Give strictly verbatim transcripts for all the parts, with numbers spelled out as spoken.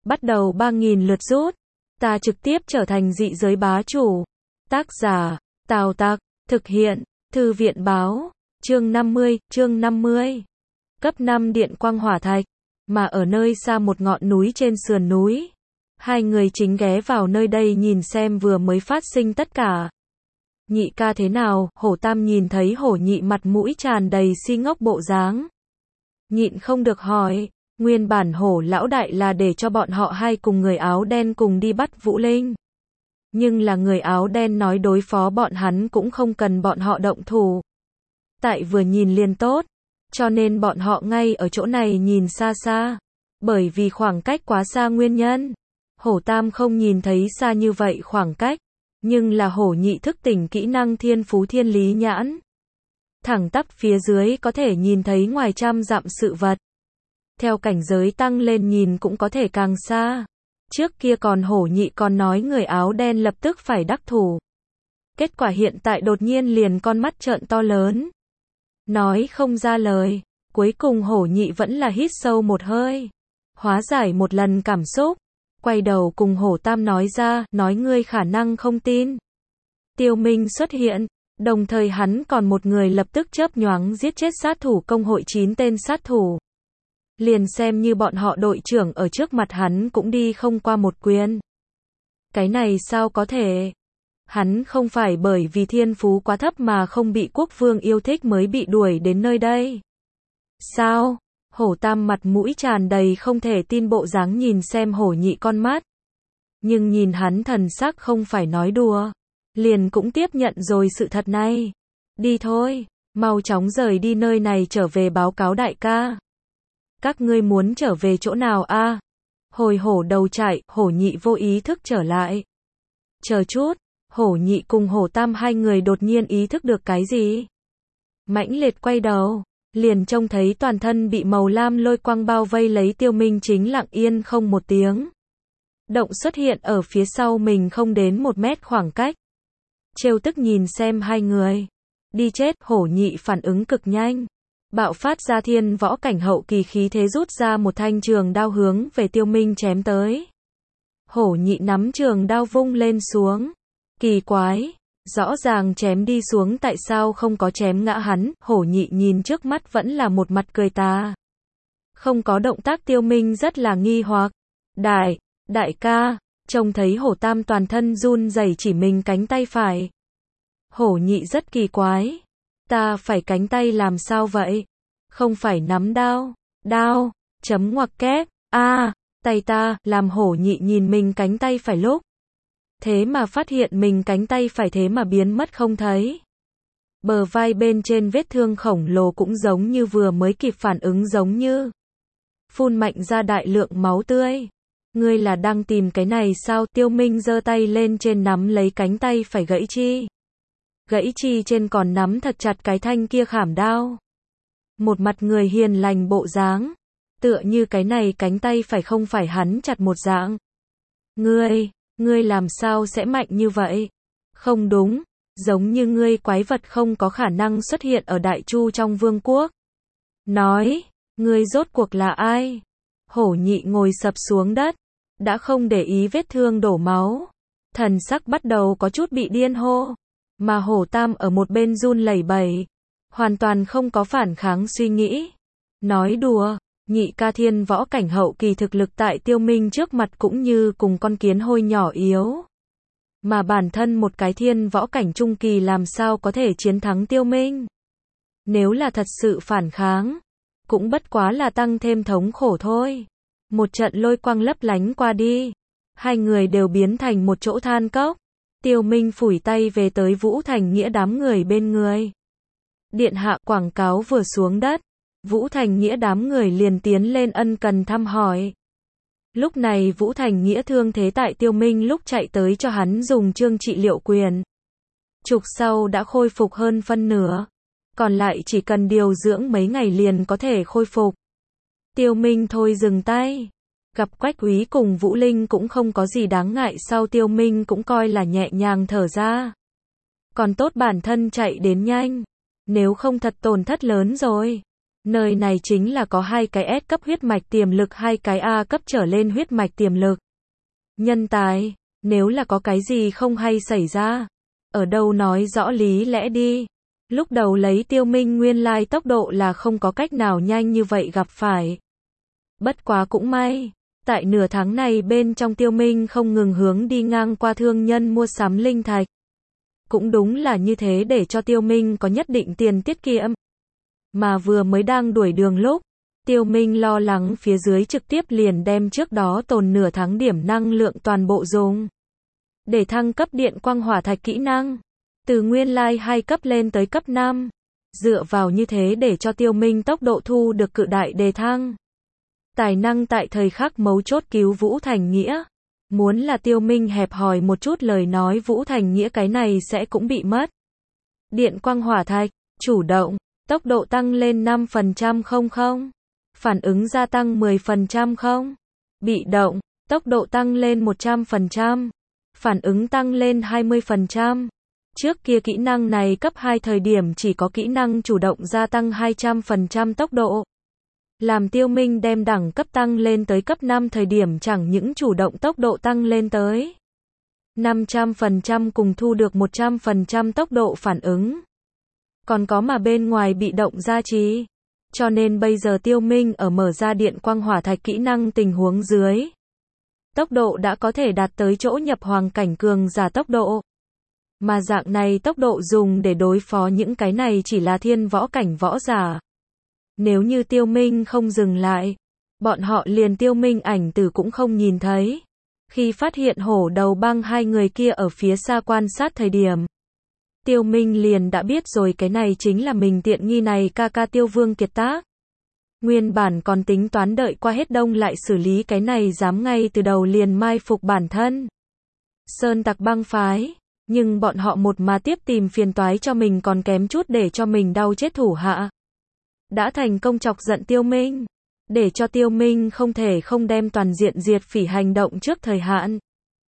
bắt đầu ba nghìn lượt rút. Ta trực tiếp trở thành dị giới bá chủ. Tác giả, Tào Tặc, thực hiện, Thư viện báo, chương năm mươi, chương năm mươi. Cấp năm điện quang hỏa thạch, mà ở nơi xa một ngọn núi trên sườn núi. Hai người chính ghé vào nơi đây nhìn xem vừa mới phát sinh tất cả. Nhị ca thế nào? Hổ Tam nhìn thấy hổ nhị mặt mũi tràn đầy si ngốc bộ dáng. Nhịn không được hỏi, nguyên bản hổ lão đại là để cho bọn họ hai cùng người áo đen cùng đi bắt Vũ Linh. Nhưng là người áo đen nói đối phó bọn hắn cũng không cần bọn họ động thủ. Tại vừa nhìn liền tốt, cho nên bọn họ ngay ở chỗ này nhìn xa xa. Bởi vì khoảng cách quá xa nguyên nhân, hổ Tam không nhìn thấy xa như vậy khoảng cách. Nhưng là hổ nhị thức tỉnh kỹ năng thiên phú thiên lý nhãn. Thẳng tắp phía dưới có thể nhìn thấy ngoài trăm dặm sự vật. Theo cảnh giới tăng lên nhìn cũng có thể càng xa. Trước kia còn hổ nhị còn nói người áo đen lập tức phải đắc thủ. Kết quả hiện tại đột nhiên liền con mắt trợn to lớn. Nói không ra lời. Cuối cùng hổ nhị vẫn là hít sâu một hơi. Hóa giải một lần cảm xúc. Quay đầu cùng hổ Tam nói ra, nói ngươi khả năng không tin. Tiêu Minh xuất hiện, đồng thời hắn còn một người lập tức chớp nhoáng giết chết sát thủ công hội chín tên sát thủ. Liền xem như bọn họ đội trưởng ở trước mặt hắn cũng đi không qua một quyền. Cái này sao có thể? Hắn không phải bởi vì thiên phú quá thấp mà không bị quốc vương yêu thích mới bị đuổi đến nơi đây. Sao? Hổ Tam mặt mũi tràn đầy không thể tin bộ dáng nhìn xem hổ nhị con mắt. Nhưng nhìn hắn thần sắc không phải nói đùa. Liền cũng tiếp nhận rồi sự thật này. Đi thôi, mau chóng rời đi nơi này trở về báo cáo đại ca. Các ngươi muốn trở về chỗ nào a? À? Hồi hổ đầu chạy, hổ nhị vô ý thức trở lại. Chờ chút, hổ nhị cùng hổ Tam hai người đột nhiên ý thức được cái gì? Mãnh liệt quay đầu. Liền trông thấy toàn thân bị màu lam lôi quang bao vây lấy Tiêu Minh chính lặng yên không một tiếng. Động xuất hiện ở phía sau mình không đến một mét khoảng cách. Trêu tức nhìn xem hai người. Đi chết, hổ nhị phản ứng cực nhanh. Bạo phát ra thiên võ cảnh hậu kỳ khí thế rút ra một thanh trường đao hướng về Tiêu Minh chém tới. Hổ nhị nắm trường đao vung lên xuống. Kỳ quái. Rõ ràng chém đi xuống tại sao không có chém ngã hắn, hổ nhị nhìn trước mắt vẫn là một mặt cười tà. Không có động tác Tiêu Minh rất là nghi hoặc. Đại, đại ca, trông thấy hổ Tam toàn thân run rẩy chỉ mình cánh tay phải. Hổ nhị rất kỳ quái. Ta phải cánh tay làm sao vậy? Không phải nắm đao, đao, chấm ngoặc kép, a à, tay ta, làm hổ nhị nhìn mình cánh tay phải lúc. Thế mà phát hiện mình cánh tay phải thế mà biến mất không thấy. Bờ vai bên trên vết thương khổng lồ cũng giống như vừa mới kịp phản ứng giống như. Phun mạnh ra đại lượng máu tươi. Ngươi là đang tìm cái này sao? Tiêu Minh giơ tay lên trên nắm lấy cánh tay phải gãy chi. Gãy chi trên còn nắm thật chặt cái thanh kia khảm đao. Một mặt người hiền lành bộ dáng. Tựa như cái này cánh tay phải không phải hắn chặt một dạng. Ngươi... Ngươi làm sao sẽ mạnh như vậy? Không đúng, giống như ngươi quái vật không có khả năng xuất hiện ở Đại Chu trong vương quốc. Nói, ngươi rốt cuộc là ai? Hổ nhị ngồi sập xuống đất, đã không để ý vết thương đổ máu. Thần sắc bắt đầu có chút bị điên hô, mà hổ Tam ở một bên run lẩy bẩy, hoàn toàn không có phản kháng suy nghĩ. Nói đùa. Nhị ca thiên võ cảnh hậu kỳ thực lực tại Tiêu Minh trước mặt cũng như cùng con kiến hôi nhỏ yếu. Mà bản thân một cái thiên võ cảnh trung kỳ làm sao có thể chiến thắng Tiêu Minh. Nếu là thật sự phản kháng, cũng bất quá là tăng thêm thống khổ thôi. Một trận lôi quang lấp lánh qua đi. Hai người đều biến thành một chỗ than cốc. Tiêu Minh phủi tay về tới Vũ Thành Nghĩa đám người bên người. Điện hạ quảng cáo vừa xuống đất. Vũ Thành Nghĩa đám người liền tiến lên ân cần thăm hỏi. Lúc này Vũ Thành Nghĩa thương thế tại Tiêu Minh lúc chạy tới cho hắn dùng chương trị liệu quyền. Trục sau đã khôi phục hơn phân nửa. Còn lại chỉ cần điều dưỡng mấy ngày liền có thể khôi phục. Tiêu Minh thôi dừng tay. Gặp Quách Úy cùng Vũ Linh cũng không có gì đáng ngại sau Tiêu Minh cũng coi là nhẹ nhàng thở ra. Còn tốt bản thân chạy đến nhanh. Nếu không thật tổn thất lớn rồi. Nơi này chính là có hai cái S cấp huyết mạch tiềm lực, hai cái A cấp trở lên huyết mạch tiềm lực. Nhân tài, nếu là có cái gì không hay xảy ra, ở đâu nói rõ lý lẽ đi. Lúc đầu lấy Tiêu Minh nguyên lai tốc độ là không có cách nào nhanh như vậy gặp phải. Bất quá cũng may, tại nửa tháng này bên trong Tiêu Minh không ngừng hướng đi ngang qua thương nhân mua sắm linh thạch. Cũng đúng là như thế để cho Tiêu Minh có nhất định tiền tiết kiệm. Mà vừa mới đang đuổi đường lúc, Tiêu Minh lo lắng phía dưới trực tiếp liền đem trước đó tồn nửa tháng điểm năng lượng toàn bộ dùng. Để thăng cấp điện quang hỏa thạch kỹ năng. Từ nguyên lai hai cấp lên tới cấp năm. Dựa vào như thế để cho Tiêu Minh tốc độ thu được cự đại đề thăng. Tài năng tại thời khắc mấu chốt cứu Vũ Thành Nghĩa. Muốn là Tiêu Minh hẹp hòi một chút lời nói Vũ Thành Nghĩa cái này sẽ cũng bị mất. Điện quang hỏa thạch, chủ động, tốc độ tăng lên năm phần trăm không không. Phản ứng gia tăng mười phần trăm không. Bị động, tốc độ tăng lên một trăm phần trăm. Phản ứng tăng lên hai mươi phần trăm. Trước kia kỹ năng này cấp hai thời điểm chỉ có kỹ năng chủ động gia tăng hai trăm phần trăm tốc độ. Làm Tiêu Minh đem đẳng cấp tăng lên tới cấp năm thời điểm chẳng những chủ động tốc độ tăng lên tới năm trăm phần trăm cùng thu được một trăm phần trăm tốc độ phản ứng. Còn có mà bên ngoài bị động gia trì. Cho nên bây giờ Tiêu Minh ở mở ra điện quang hỏa thạch kỹ năng tình huống dưới. Tốc độ đã có thể đạt tới chỗ nhập hoàng cảnh cường giả tốc độ. Mà dạng này tốc độ dùng để đối phó những cái này chỉ là thiên võ cảnh võ giả. Nếu như Tiêu Minh không dừng lại, bọn họ liền Tiêu Minh ảnh tử cũng không nhìn thấy. Khi phát hiện hổ đầu băng hai người kia ở phía xa quan sát thời điểm, Tiêu Minh liền đã biết rồi cái này chính là mình tiện nghi này ca ca Tiêu Vương kiệt tác. Nguyên bản còn tính toán đợi qua hết đông lại xử lý cái này dám ngay từ đầu liền mai phục bản thân. Sơn tặc băng phái, nhưng bọn họ một mà tiếp tìm phiền toái cho mình còn kém chút để cho mình đau chết thủ hạ. Đã thành công chọc giận Tiêu Minh, để cho Tiêu Minh không thể không đem toàn diện diệt phỉ hành động trước thời hạn.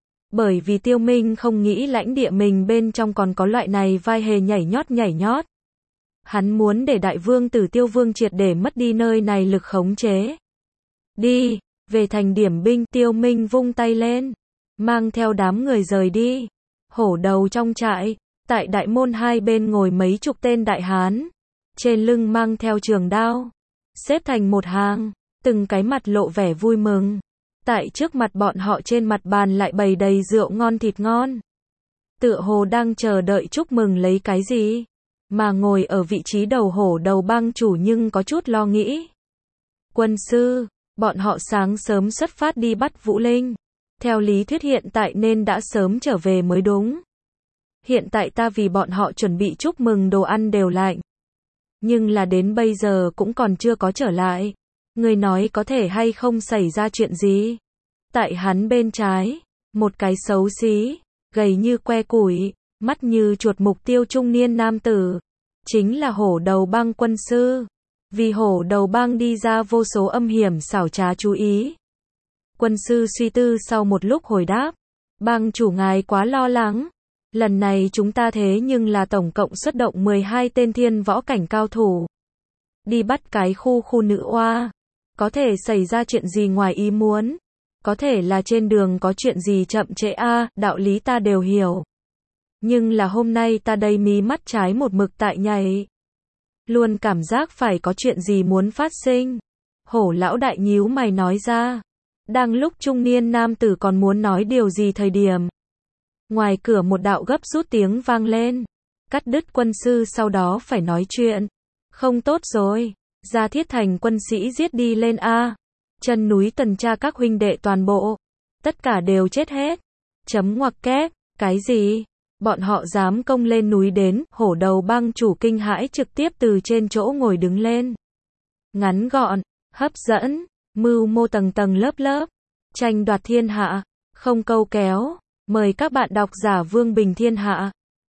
Bởi vì Tiêu Minh không nghĩ lãnh địa mình bên trong còn có loại này vai hề nhảy nhót nhảy nhót. Hắn muốn để đại vương tử Tiêu Vương triệt để mất đi nơi này lực khống chế. Đi, về thành điểm binh, Tiêu Minh vung tay lên, mang theo đám người rời đi. Hổ đầu trong trại, tại đại môn hai bên ngồi mấy chục tên đại hán, trên lưng mang theo trường đao, xếp thành một hàng, từng cái mặt lộ vẻ vui mừng. Tại trước mặt bọn họ trên mặt bàn lại bày đầy rượu ngon thịt ngon. Tựa hồ đang chờ đợi chúc mừng lấy cái gì. Mà ngồi ở vị trí đầu hổ đầu bang chủ nhưng có chút lo nghĩ. Quân sư, bọn họ sáng sớm xuất phát đi bắt Vũ Linh. Theo lý thuyết hiện tại nên đã sớm trở về mới đúng. Hiện tại ta vì bọn họ chuẩn bị chúc mừng đồ ăn đều lạnh. Nhưng là đến bây giờ cũng còn chưa có trở lại. Người nói có thể hay không xảy ra chuyện gì? Tại hắn bên trái, một cái xấu xí, gầy như que củi, mắt như chuột mục tiêu trung niên nam tử. Chính là hổ đầu bang quân sư. Vì hổ đầu bang đi ra vô số âm hiểm xảo trá chú ý. Quân sư suy tư sau một lúc hồi đáp. Bang chủ ngài quá lo lắng. Lần này chúng ta thế nhưng là tổng cộng xuất động mười hai tên thiên võ cảnh cao thủ. Đi bắt cái khu khu nữ oa. Có thể xảy ra chuyện gì ngoài ý muốn. Có thể là trên đường có chuyện gì chậm trễ a, à, đạo lý ta đều hiểu. Nhưng là hôm nay ta đây mí mắt trái một mực tại nhảy. Luôn cảm giác phải có chuyện gì muốn phát sinh. Hổ lão đại nhíu mày nói ra. Đang lúc trung niên nam tử còn muốn nói điều gì thời điểm. Ngoài cửa một đạo gấp rút tiếng vang lên. Cắt đứt quân sư sau đó phải nói chuyện. Không tốt rồi. Ra Thiết Thành quân sĩ giết đi lên a. Chân núi tuần tra các huynh đệ toàn bộ. Tất cả đều chết hết. Chấm ngoặc kép. Cái gì? Bọn họ dám công lên núi đến. Hổ đầu bang chủ kinh hãi trực tiếp từ trên chỗ ngồi đứng lên. Ngắn gọn, hấp dẫn, mưu mô tầng tầng lớp lớp. Tranh đoạt thiên hạ. Không câu kéo. Mời các bạn đọc giả Vương Bình Thiên Hạ.